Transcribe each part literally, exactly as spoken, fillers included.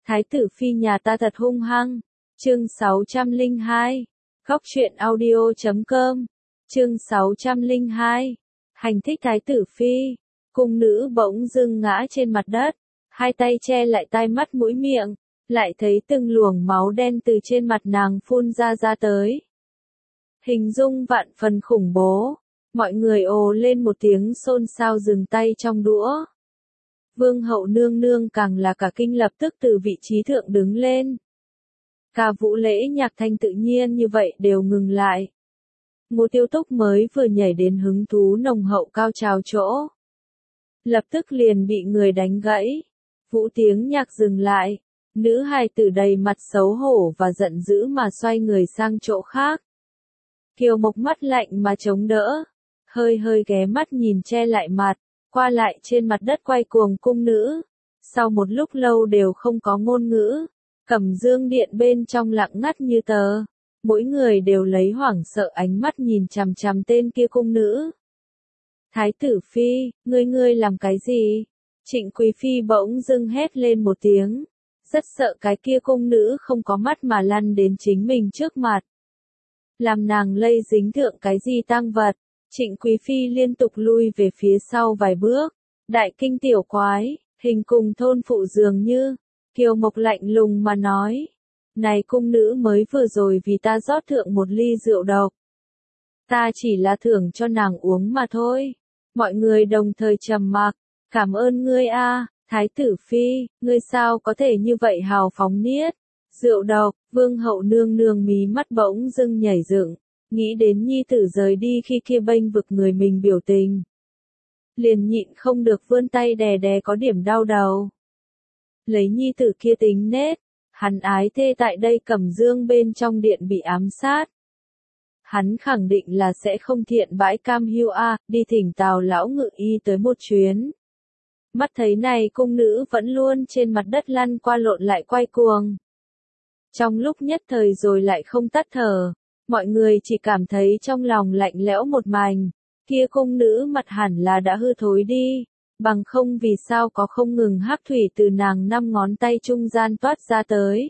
Thái tử phi nhà ta thật hung hăng. Chương sáu trăm lẻ hai. Góc truyện audio chấm com. Chương sáu trăm lẻ hai. Hành thích thái tử phi. Cung nữ bỗng dưng ngã trên mặt đất, hai tay che lại tai mắt mũi miệng, lại thấy từng luồng máu đen từ trên mặt nàng phun ra ra tới. Hình dung vạn phần khủng bố, mọi người ồ lên một tiếng xôn xao dừng tay trong đũa. Vương hậu nương nương càng là cả kinh, lập tức từ vị trí thượng đứng lên. Cả vũ lễ nhạc thanh tự nhiên như vậy đều ngừng lại. Ngô Tiêu Túc mới vừa nhảy đến hứng thú nồng hậu cao trào chỗ, lập tức liền bị người đánh gãy. Vũ tiếng nhạc dừng lại, nữ hài tử đầy mặt xấu hổ và giận dữ mà xoay người sang chỗ khác. Kiều Mộc mắt lạnh mà chống đỡ, hơi hơi ghé mắt nhìn che lại mặt, qua lại trên mặt đất quay cuồng cung nữ. Sau một lúc lâu đều không có ngôn ngữ, Cẩm Dương điện bên trong lặng ngắt như tờ, mỗi người đều lấy hoảng sợ ánh mắt nhìn chằm chằm tên kia cung nữ. Thái tử phi, ngươi ngươi làm cái gì? Trịnh Quý phi bỗng dưng hét lên một tiếng, rất sợ cái kia cung nữ không có mắt mà lăn đến chính mình trước mặt, làm nàng lây dính thượng cái gì tang vật. Trịnh Quý phi liên tục lui về phía sau vài bước, đại kinh tiểu quái, hình cùng thôn phụ dường như. Kiều Mộc lạnh lùng mà nói, này cung nữ mới vừa rồi vì ta rót thượng một ly rượu độc, ta chỉ là thưởng cho nàng uống mà thôi. Mọi người đồng thời trầm mặc. Cảm ơn ngươi a, thái tử phi, ngươi sao có thể như vậy hào phóng niết? Rượu độc. Vương hậu nương nương mí mắt bỗng dưng nhảy dựng, nghĩ đến nhi tử rời đi khi kia bênh vực người mình biểu tình, liền nhịn không được vươn tay đè đè có điểm đau đầu. Lấy nhi tử kia tính nết, hắn ái thê tại đây Cẩm Dương bên trong điện bị ám sát, hắn khẳng định là sẽ không thiện bãi cam hiu a, đi thỉnh Tào lão ngự y tới một chuyến. Mắt thấy này cung nữ vẫn luôn trên mặt đất lăn qua lộn lại quay cuồng, trong lúc nhất thời rồi lại không tắt thở, mọi người chỉ cảm thấy trong lòng lạnh lẽo một mảnh. Kia cung nữ mặt hẳn là đã hư thối đi, bằng không vì sao có không ngừng hắc thủy từ nàng năm ngón tay trung gian toát ra tới.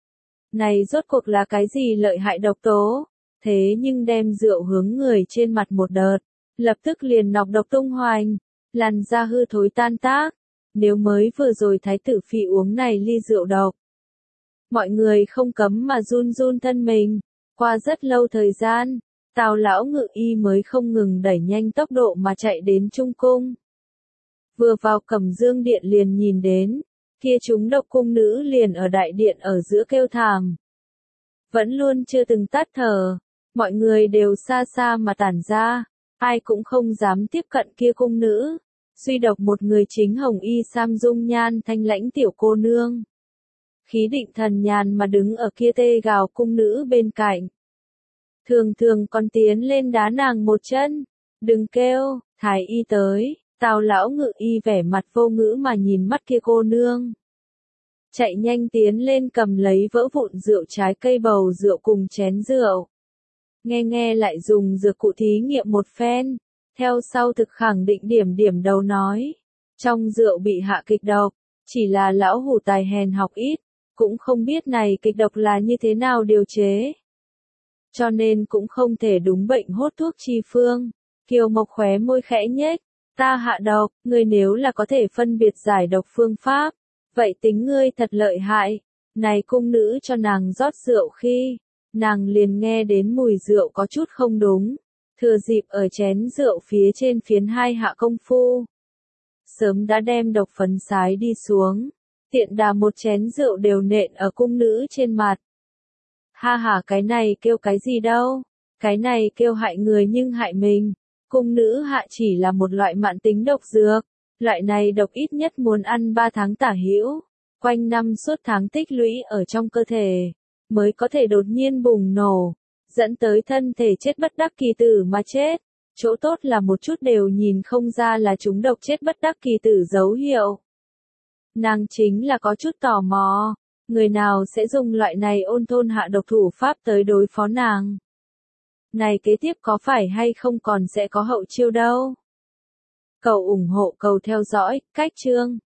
Này rốt cuộc là cái gì lợi hại độc tố? Thế nhưng đem rượu hướng người trên mặt một đợt, lập tức liền nọc độc tung hoành, làn da hư thối tan tác. Nếu mới vừa rồi thái tử phi uống này ly rượu độc, mọi người không cấm mà run run thân mình. Qua rất lâu thời gian, Tào lão ngự y mới không ngừng đẩy nhanh tốc độ mà chạy đến Trung cung. Vừa vào Cẩm Dương điện liền nhìn đến, kia chúng độc cung nữ liền ở đại điện ở giữa kêu thảm, vẫn luôn chưa từng tắt thở. Mọi người đều xa xa mà tản ra, ai cũng không dám tiếp cận kia cung nữ, duy độc một người chính hồng y sam dung nhan thanh lãnh tiểu cô nương, khí định thần nhàn mà đứng ở kia tê gào cung nữ bên cạnh. Thường thường còn tiến lên đá nàng một chân, đừng kêu, thái y tới. Tào lão ngự y vẻ mặt vô ngữ mà nhìn mắt kia cô nương, chạy nhanh tiến lên cầm lấy vỡ vụn rượu trái cây bầu rượu cùng chén rượu, nghe nghe lại dùng dược cụ thí nghiệm một phen, theo sau thực khẳng định điểm điểm đầu nói, trong rượu bị hạ kịch độc, chỉ là lão hủ tài hèn học ít, cũng không biết này kịch độc là như thế nào điều chế, cho nên cũng không thể đúng bệnh hốt thuốc chi phương. Kiều Mộc khóe môi khẽ nhếch, ta hạ độc, ngươi nếu là có thể phân biệt giải độc phương pháp, vậy tính ngươi thật lợi hại. Này cung nữ cho nàng rót rượu khi, nàng liền nghe đến mùi rượu có chút không đúng, thừa dịp ở chén rượu phía trên phiến hai hạ công phu, sớm đã đem độc phấn sái đi xuống, tiện đà một chén rượu đều nện ở cung nữ trên mặt. Ha ha, cái này kêu cái gì đâu, cái này kêu hại người nhưng hại mình. Cung nữ hạ chỉ là một loại mãn tính độc dược, loại này độc ít nhất muốn ăn ba tháng tả hữu, quanh năm suốt tháng tích lũy ở trong cơ thể, mới có thể đột nhiên bùng nổ, dẫn tới thân thể chết bất đắc kỳ tử mà chết. Chỗ tốt là một chút đều nhìn không ra là chúng độc chết bất đắc kỳ tử dấu hiệu. Nàng chính là có chút tò mò, người nào sẽ dùng loại này ôn thôn hạ độc thủ pháp tới đối phó nàng. Này kế tiếp có phải hay không còn sẽ có hậu chiêu đâu. Cầu ủng hộ, cầu theo dõi, cách chương.